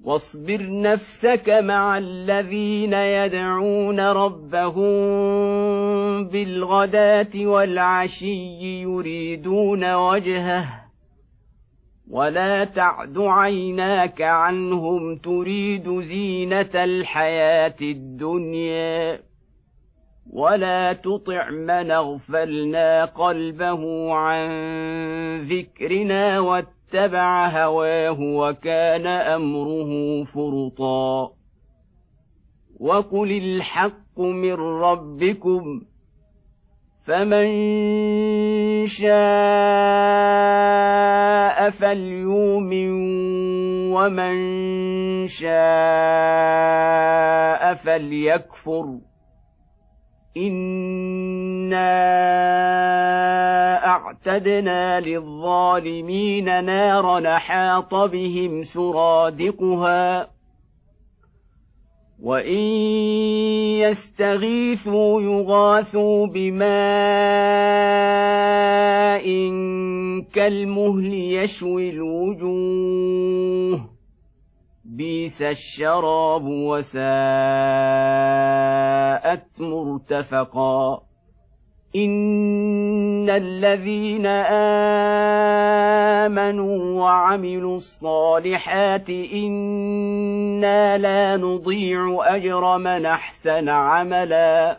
واصبر نفسك مع الذين يدعون ربهم بالغداة والعشي يريدون وجهه ولا تعد عيناك عنهم تريد زينة الحياة الدنيا ولا تطع من اغفلنا قلبه عن ذكرنا واتبع هواه وكان أمره فرطا وقل الحق من ربكم فمن شاء فليؤمن ومن شاء فليكفر إنا أعتدنا للظالمين نارا أحاط بهم سرادقها وإن يستغيثوا يغاثوا بماء كالمهل يشوي الوجوه بئس الشراب وساءت مرتفقا إن الذين آمنوا وعملوا الصالحات إنا لا نضيع أجر من أحسن عملا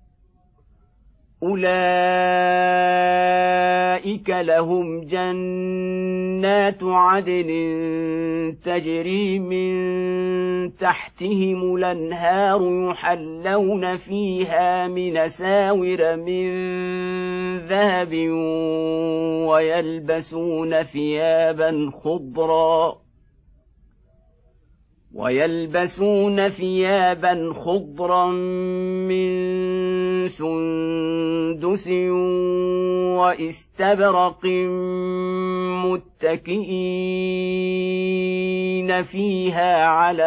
أولئك لهم جنات عدن تجري من تحتهم الأنهار يحلون فيها من أساور من ذهب ويلبسون ثيابا خضرا من سندس واستبرق متكئين فيها على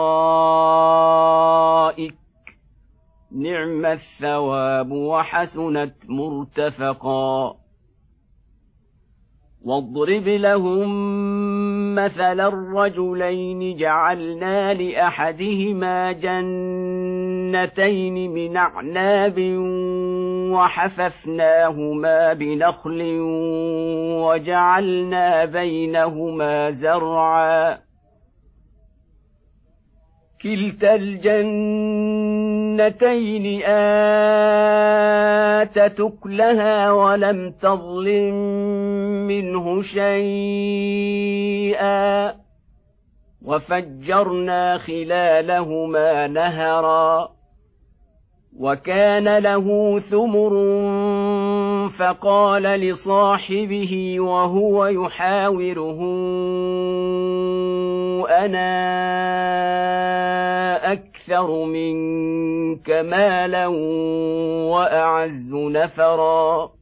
الأرائك نعم الثواب وحسنت مرتفقا واضرب لهم مثل الرجلين جعلنا لأحدهما جنتين من أعناب وحففناهما بنخل وجعلنا بينهما زرعا كلتا الجنتين آتت أكلها ولم تظلم منه شيئا وفجرنا خلالهما نهرا وكان له ثمر فقال لصاحبه وهو يحاوره أنا أكثر منك مالا وأعز نفرا